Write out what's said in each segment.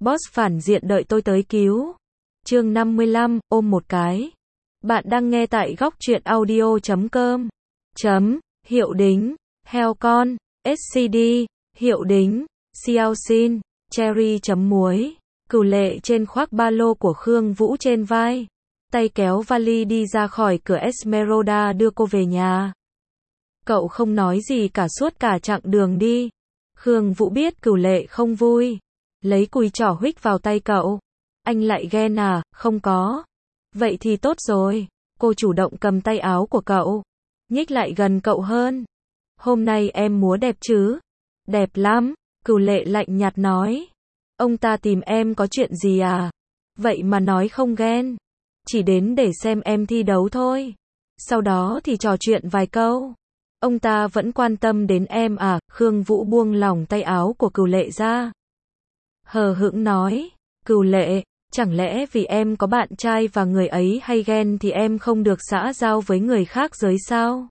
Boss phản diện đợi tôi tới cứu. Chương 55, ôm một cái. Bạn đang nghe tại góc truyện audio.com. Hiệu đính, heo con, SCD, hiệu đính, Xiaoxin, cherry chấm muối. Cửu Lệ trên khoác ba lô của Khương Vũ trên vai. Tay kéo vali đi ra khỏi cửa Esmeralda đưa cô về nhà. Cậu không nói gì cả suốt cả chặng đường đi. Khương Vũ biết Cửu Lệ không vui. Lấy cùi trỏ huých vào tay cậu. Anh lại ghen à? Không có. Vậy thì tốt rồi. Cô chủ động cầm tay áo của cậu. Nhích lại gần cậu hơn. Hôm nay em múa đẹp chứ? Đẹp lắm. Cửu Lệ lạnh nhạt nói. Ông ta tìm em có chuyện gì à? Vậy mà nói không ghen. Chỉ đến để xem em thi đấu thôi. Sau đó thì trò chuyện vài câu. Ông ta vẫn quan tâm đến em à? Khương Vũ buông lỏng tay áo của Cửu Lệ ra. Hờ hững nói. Cửu Lệ, chẳng lẽ vì em có bạn trai và người ấy hay ghen thì em không được xã giao với người khác giới sao?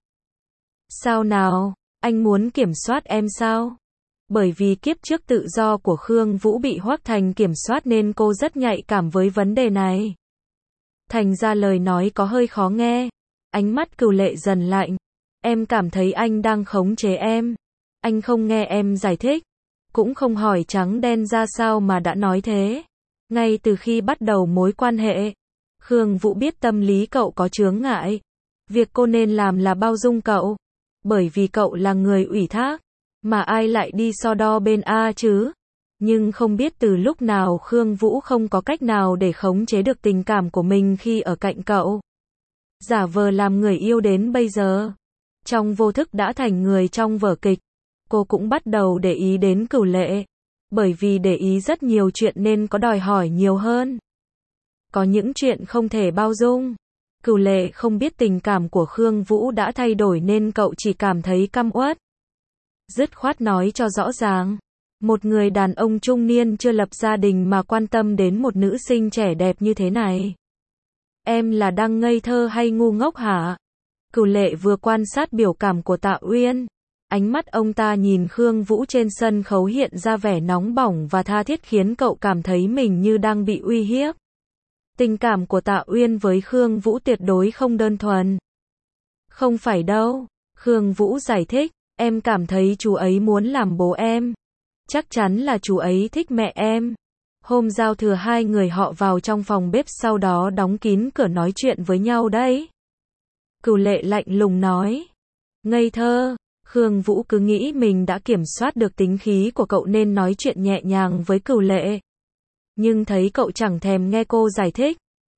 Sao nào? Anh muốn kiểm soát em sao? Bởi vì kiếp trước tự do của Khương Vũ bị Hoắc Thành kiểm soát nên cô rất nhạy cảm với vấn đề này. Thành ra lời nói có hơi khó nghe. Ánh mắt Cửu Lệ dần lạnh. Em cảm thấy anh đang khống chế em. Anh không nghe em giải thích. Cũng không hỏi trắng đen ra sao mà đã nói thế. Ngay từ khi bắt đầu mối quan hệ, Khương Vũ biết tâm lý cậu có chướng ngại. Việc cô nên làm là bao dung cậu. Bởi vì cậu là người ủy thác. Mà ai lại đi so đo bên A chứ? Nhưng không biết từ lúc nào Khương Vũ không có cách nào để khống chế được tình cảm của mình khi ở cạnh cậu. Giả vờ làm người yêu đến bây giờ. Trong vô thức đã thành người trong vở kịch. Cô cũng bắt đầu để ý đến Cửu Lệ. Bởi vì để ý rất nhiều chuyện nên có đòi hỏi nhiều hơn. Có những chuyện không thể bao dung. Cửu Lệ không biết tình cảm của Khương Vũ đã thay đổi nên cậu chỉ cảm thấy căm uất. Dứt khoát nói cho rõ ràng. Một người đàn ông trung niên chưa lập gia đình mà quan tâm đến một nữ sinh trẻ đẹp như thế này. Em là đang ngây thơ hay ngu ngốc hả? Cửu Lệ vừa quan sát biểu cảm của Tạ Uyên. Ánh mắt ông ta nhìn Khương Vũ trên sân khấu hiện ra vẻ nóng bỏng và tha thiết khiến cậu cảm thấy mình như đang bị uy hiếp. Tình cảm của Tạ Uyên với Khương Vũ tuyệt đối không đơn thuần. Không phải đâu. Khương Vũ giải thích. Em cảm thấy chú ấy muốn làm bố em. Chắc chắn là chú ấy thích mẹ em. Hôm giao thừa hai người họ vào trong phòng bếp sau đó đóng kín cửa nói chuyện với nhau đấy. Cửu Lệ lạnh lùng nói. Ngây thơ. Khương Vũ cứ nghĩ mình đã kiểm soát được tính khí của cậu nên nói chuyện nhẹ nhàng với Cửu Lệ. Nhưng thấy cậu chẳng thèm nghe cô giải thích.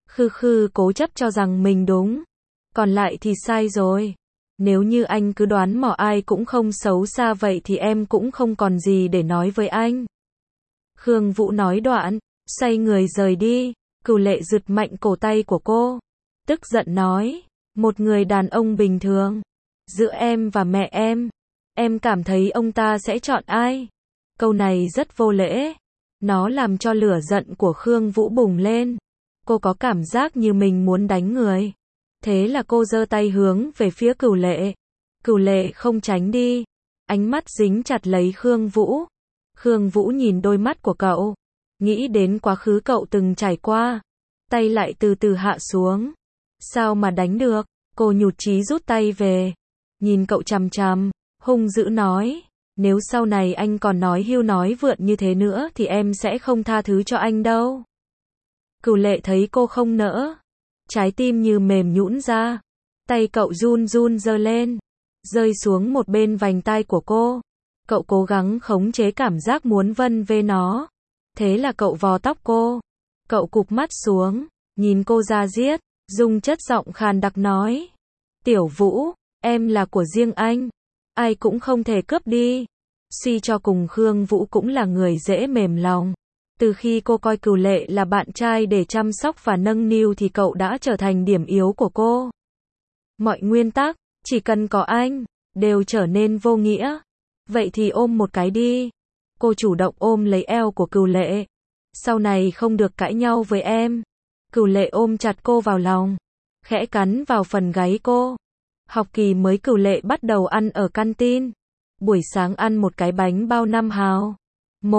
Cố chấp cho rằng mình đúng. Còn lại thì sai rồi. Nếu như anh cứ đoán mò ai cũng không xấu xa vậy thì em cũng không còn gì để nói với anh. Khương Vũ nói đoạn, xoay người rời đi. Cửu Lệ giật mạnh cổ tay của cô. Tức giận nói, một người đàn ông bình thường. Giữa em và mẹ em cảm thấy ông ta sẽ chọn ai? Câu này rất vô lễ. Nó làm cho lửa giận của Khương Vũ bùng lên. Cô có cảm giác như mình muốn đánh người. Thế là cô giơ tay hướng về phía Cửu Lệ. Cửu Lệ không tránh đi. Ánh mắt dính chặt lấy Khương Vũ. Khương Vũ nhìn đôi mắt của cậu. Nghĩ đến quá khứ cậu từng trải qua. Tay lại từ từ hạ xuống. Sao mà đánh được? Cô nhụt chí rút tay về. Nhìn cậu chằm chằm, hung dữ nói. Nếu sau này anh còn nói hưu nói vượn như thế nữa thì em sẽ không tha thứ cho anh đâu. Cửu Lệ thấy cô không nỡ. Trái tim như mềm nhũn ra. Tay cậu run run giơ lên. Rơi xuống một bên vành tai của cô. Cậu cố gắng khống chế cảm giác muốn vân vê nó. Thế là cậu vò tóc cô. Cậu cụp mắt xuống. Nhìn cô ra diết. Dùng chất giọng khàn đặc nói. Tiểu Vũ, em là của riêng anh. Ai cũng không thể cướp đi. Suy cho cùng Khương Vũ cũng là người dễ mềm lòng. Từ khi cô coi Cửu Lệ là bạn trai để chăm sóc và nâng niu thì cậu đã trở thành điểm yếu của cô. Mọi nguyên tắc, chỉ cần có anh, đều trở nên vô nghĩa. Vậy thì ôm một cái đi. Cô chủ động ôm lấy eo của Cửu Lệ. Sau này không được cãi nhau với em. Cửu Lệ ôm chặt cô vào lòng. Khẽ cắn vào phần gáy cô. Học kỳ mới Cửu Lệ bắt đầu ăn ở canteen. Buổi sáng ăn một cái bánh bao 5 hào.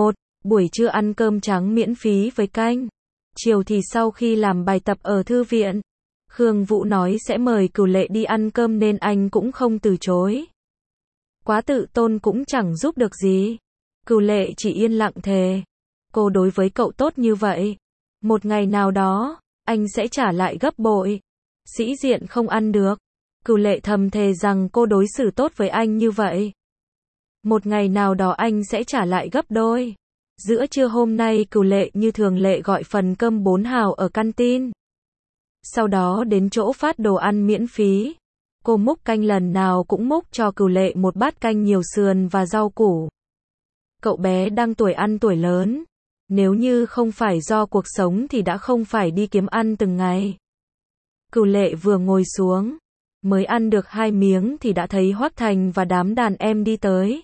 Buổi trưa ăn cơm trắng miễn phí với canh. Chiều thì sau khi làm bài tập ở thư viện, Khương Vũ nói sẽ mời Cửu Lệ đi ăn cơm nên anh cũng không từ chối. Quá tự tôn cũng chẳng giúp được gì. Cửu Lệ chỉ yên lặng thề. Cô đối với cậu tốt như vậy. Một ngày nào đó, anh sẽ trả lại gấp bội. Sĩ diện không ăn được. Cửu Lệ thầm thề rằng cô đối xử tốt với anh như vậy. Một ngày nào đó anh sẽ trả lại gấp đôi. Giữa trưa hôm nay Cửu Lệ như thường lệ gọi phần cơm 4 hào ở canteen. Sau đó đến chỗ phát đồ ăn miễn phí. Cô múc canh lần nào cũng múc cho Cửu Lệ một bát canh nhiều sườn và rau củ. Cậu bé đang tuổi ăn tuổi lớn. Nếu như không phải do cuộc sống thì đã không phải đi kiếm ăn từng ngày. Cửu Lệ vừa ngồi xuống, mới ăn được 2 miếng thì đã thấy Hoắc Thành và đám đàn em đi tới.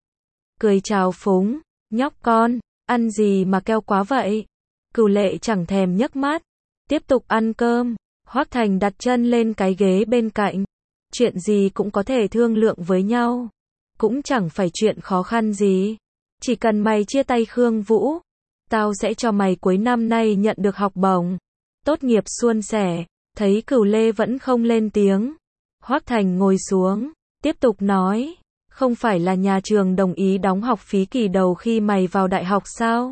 Cười chào phúng, nhóc con, ăn gì mà keo quá vậy? Cửu Lệ chẳng thèm nhấc mắt, tiếp tục ăn cơm. Hoắc Thành đặt chân lên cái ghế bên cạnh. Chuyện gì cũng có thể thương lượng với nhau. Cũng chẳng phải chuyện khó khăn gì. Chỉ cần mày chia tay Khương Vũ, tao sẽ cho mày cuối năm nay nhận được học bổng. Tốt nghiệp suôn sẻ. Thấy Cửu Lê vẫn không lên tiếng. Hoắc Thành ngồi xuống, tiếp tục nói. Không phải là nhà trường đồng ý đóng học phí kỳ đầu khi mày vào đại học sao?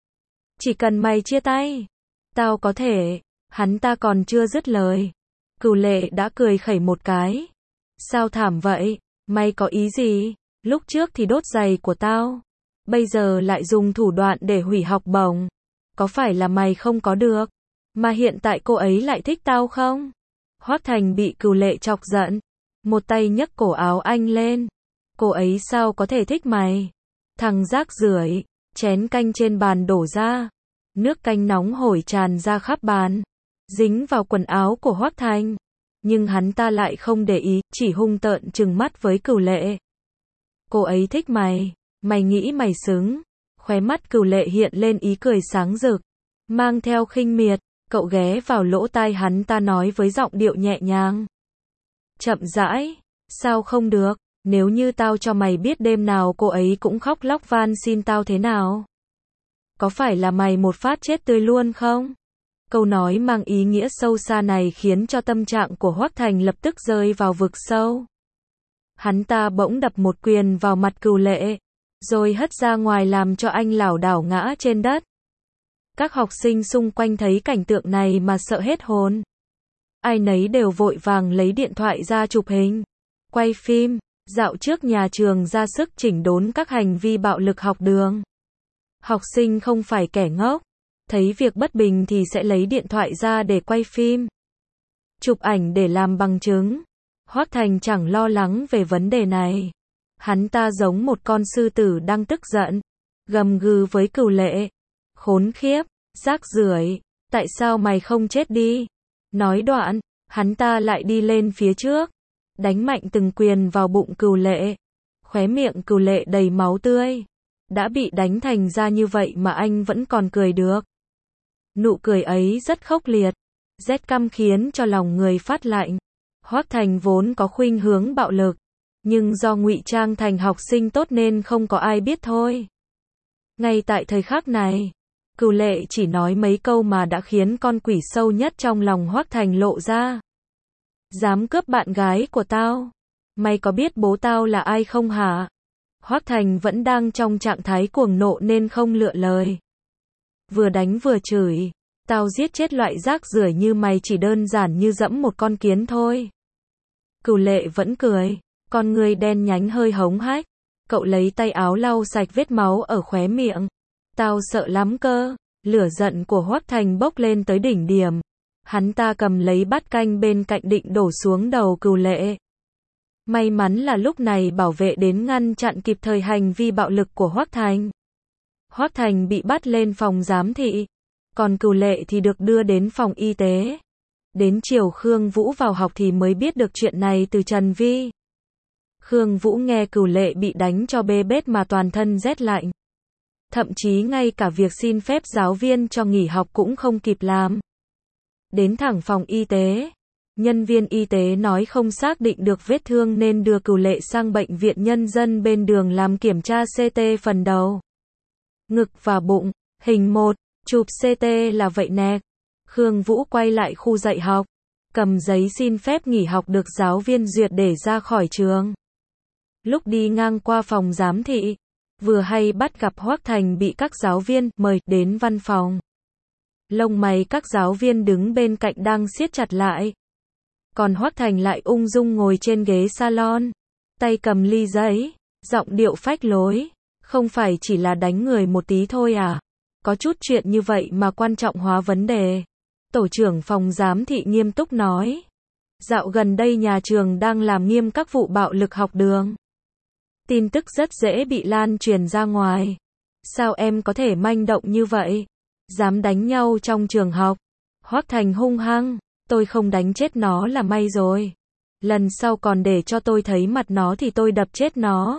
Chỉ cần mày chia tay, tao có thể. Hắn ta còn chưa dứt lời. Cửu Lệ đã cười khẩy một cái. Sao thảm vậy? Mày có ý gì? Lúc trước thì đốt giày của tao. Bây giờ lại dùng thủ đoạn để hủy học bổng. Có phải là mày không có được? Mà hiện tại cô ấy lại thích tao không? Hoắc Thành bị Cửu Lệ chọc giận. Một tay nhấc cổ áo anh lên. Cô ấy sao có thể thích mày? Thằng rác rưởi. Chén canh trên bàn đổ ra. Nước canh nóng hổi tràn ra khắp bàn. Dính vào quần áo của Hoắc Thành. Nhưng hắn ta lại không để ý, chỉ hung tợn trừng mắt với Cửu Lệ. Cô ấy thích mày. Mày nghĩ mày xứng. Khóe mắt Cửu Lệ hiện lên ý cười sáng rực. Mang theo khinh miệt. Cậu ghé vào lỗ tai hắn ta nói với giọng điệu nhẹ nhàng. Chậm rãi. Sao không được? Nếu như tao cho mày biết đêm nào cô ấy cũng khóc lóc van xin tao thế nào? Có phải là mày một phát chết tươi luôn không? Câu nói mang ý nghĩa sâu xa này khiến cho tâm trạng của Hoắc Thành lập tức rơi vào vực sâu. Hắn ta bỗng đập một quyền vào mặt Cửu Lệ, rồi hất ra ngoài làm cho anh lảo đảo ngã trên đất. Các học sinh xung quanh thấy cảnh tượng này mà sợ hết hồn. Ai nấy đều vội vàng lấy điện thoại ra chụp hình, quay phim, dạo trước nhà trường ra sức chỉnh đốn các hành vi bạo lực học đường. Học sinh không phải kẻ ngốc, thấy việc bất bình thì sẽ lấy điện thoại ra để quay phim, chụp ảnh để làm bằng chứng. Hoắc Thành chẳng lo lắng về vấn đề này. Hắn ta giống một con sư tử đang tức giận, gầm gừ với Cửu Lệ. Khốn khiếp, rác rưởi, tại sao mày không chết đi? Nói đoạn, hắn ta lại đi lên phía trước, đánh mạnh từng quyền vào bụng Cửu Lệ. Khóe miệng Cửu Lệ đầy máu tươi. Đã bị đánh thành ra như vậy mà anh vẫn còn cười được. Nụ cười ấy rất khốc liệt, rét căm khiến cho lòng người phát lạnh. Hoắc Thành vốn có khuynh hướng bạo lực, nhưng do ngụy trang thành học sinh tốt nên không có ai biết thôi. Ngay tại thời khắc này, Cửu Lệ chỉ nói mấy câu mà đã khiến con quỷ sâu nhất trong lòng Hoắc Thành lộ ra. Dám cướp bạn gái của tao? Mày có biết bố tao là ai không hả? Hoắc Thành vẫn đang trong trạng thái cuồng nộ nên không lựa lời. Vừa đánh vừa chửi. Tao giết chết loại rác rưởi như mày chỉ đơn giản như dẫm một con kiến thôi. Cửu Lệ vẫn cười. Con người đen nhánh hơi hống hách. Cậu lấy tay áo lau sạch vết máu ở khóe miệng. Tao sợ lắm cơ. Lửa giận của Hoắc Thành bốc lên tới đỉnh điểm. Hắn ta cầm lấy bát canh bên cạnh định đổ xuống đầu Cửu Lệ. May mắn là lúc này bảo vệ đến ngăn chặn kịp thời hành vi bạo lực của Hoắc Thành. Hoắc Thành bị bắt lên phòng giám thị, còn Cửu Lệ thì được đưa đến phòng y tế. Đến chiều Khương Vũ vào học thì mới biết được chuyện này từ Trần Vi. Khương Vũ nghe Cửu Lệ bị đánh cho bê bết mà toàn thân rét lạnh. Thậm chí ngay cả việc xin phép giáo viên cho nghỉ học cũng không kịp làm. Đến thẳng phòng y tế. Nhân viên y tế nói không xác định được vết thương nên đưa Cửu Lệ sang bệnh viện nhân dân bên đường làm kiểm tra CT phần đầu. ngực và bụng. Hình 1, chụp CT là vậy nè. Khương Vũ quay lại khu dạy học, cầm giấy xin phép nghỉ học được giáo viên duyệt để ra khỏi trường. Lúc đi ngang qua phòng giám thị, vừa hay bắt gặp Hoắc Thành bị các giáo viên mời đến văn phòng. Lông mày các giáo viên đứng bên cạnh đang siết chặt lại. Còn Hoắc Thành lại ung dung ngồi trên ghế salon, tay cầm ly giấy, giọng điệu phách lối. Không phải chỉ là đánh người một tí thôi à? Có chút chuyện như vậy mà quan trọng hóa vấn đề. Tổ trưởng phòng giám thị nghiêm túc nói. Dạo gần đây nhà trường đang làm nghiêm các vụ bạo lực học đường. Tin tức rất dễ bị lan truyền ra ngoài. Sao em có thể manh động như vậy? Dám đánh nhau trong trường học. Hoắc Thành hung hăng. Tôi không đánh chết nó là may rồi. Lần sau còn để cho tôi thấy mặt nó thì tôi đập chết nó.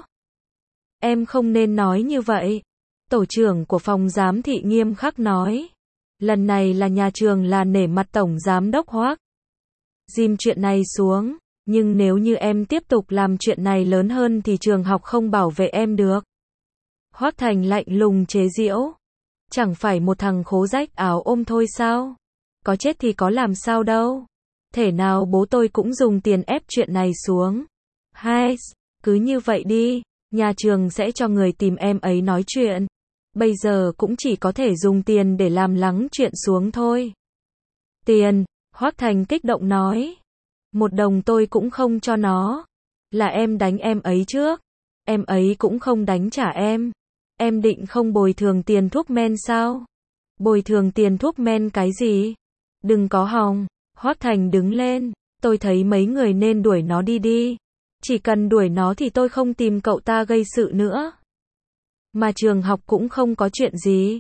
Em không nên nói như vậy. Tổ trưởng của phòng giám thị nghiêm khắc nói. Lần này là nhà trường là nể mặt tổng giám đốc Hoắc. Dìm chuyện này xuống. Nhưng nếu như em tiếp tục làm chuyện này lớn hơn thì trường học không bảo vệ em được. Hoắc Thành lạnh lùng chế giễu. Chẳng phải một thằng khố rách áo ôm thôi sao? Có chết thì có làm sao đâu. Thể nào bố tôi cũng dùng tiền ép chuyện này xuống. Hai, cứ như vậy đi. Nhà trường sẽ cho người tìm em ấy nói chuyện. Bây giờ cũng chỉ có thể dùng tiền để làm lắng chuyện xuống thôi. Tiền, Hoắc Thành kích động nói. 1 đồng tôi cũng không cho nó. Là em đánh em ấy trước. Em ấy cũng không đánh trả em. Em định không bồi thường tiền thuốc men sao? Bồi thường tiền thuốc men cái gì? Đừng có hòng. Hoắc Thành đứng lên. Tôi thấy mấy người nên đuổi nó đi đi. Chỉ cần đuổi nó thì tôi không tìm cậu ta gây sự nữa. Mà trường học cũng không có chuyện gì.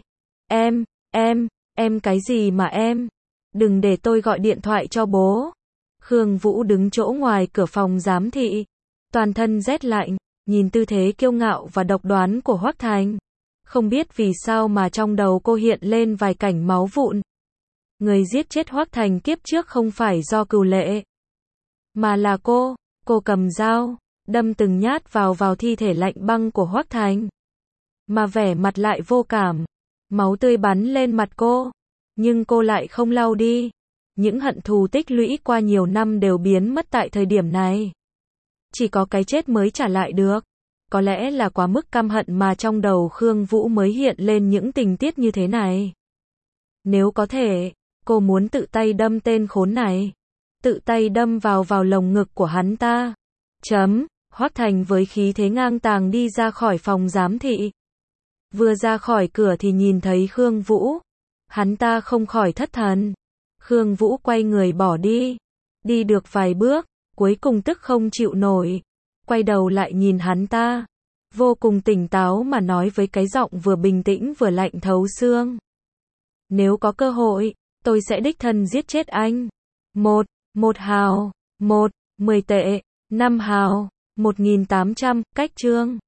Em cái gì mà em? Đừng để tôi gọi điện thoại cho bố. Khương Vũ đứng chỗ ngoài cửa phòng giám thị. Toàn thân rét lạnh, nhìn tư thế kiêu ngạo và độc đoán của Hoắc Thành. Không biết vì sao mà trong đầu cô hiện lên vài cảnh máu vụn. Người giết chết Hoắc Thành kiếp trước không phải do Cửu Lệ. Mà là cô cầm dao, đâm từng nhát vào thi thể lạnh băng của Hoắc Thành. Mà vẻ mặt lại vô cảm. Máu tươi bắn lên mặt cô. Nhưng cô lại không lau đi. Những hận thù tích lũy qua nhiều năm đều biến mất tại thời điểm này. Chỉ có cái chết mới trả lại được. Có lẽ là quá mức căm hận mà trong đầu Khương Vũ mới hiện lên những tình tiết như thế này. Nếu có thể, cô muốn tự tay đâm tên khốn này. Tự tay đâm vào lồng ngực của hắn ta. Hoắc Thành với khí thế ngang tàng đi ra khỏi phòng giám thị. Vừa ra khỏi cửa thì nhìn thấy Khương Vũ. Hắn ta không khỏi thất thần. Khương Vũ quay người bỏ đi. Đi được vài bước, cuối cùng tức không chịu nổi. Quay đầu lại nhìn hắn ta. Vô cùng tỉnh táo mà nói với cái giọng vừa bình tĩnh vừa lạnh thấu xương. Nếu có cơ hội, tôi sẽ đích thân giết chết anh. 1 hào, 10 tệ, 5 hào, 1.800, cách chương.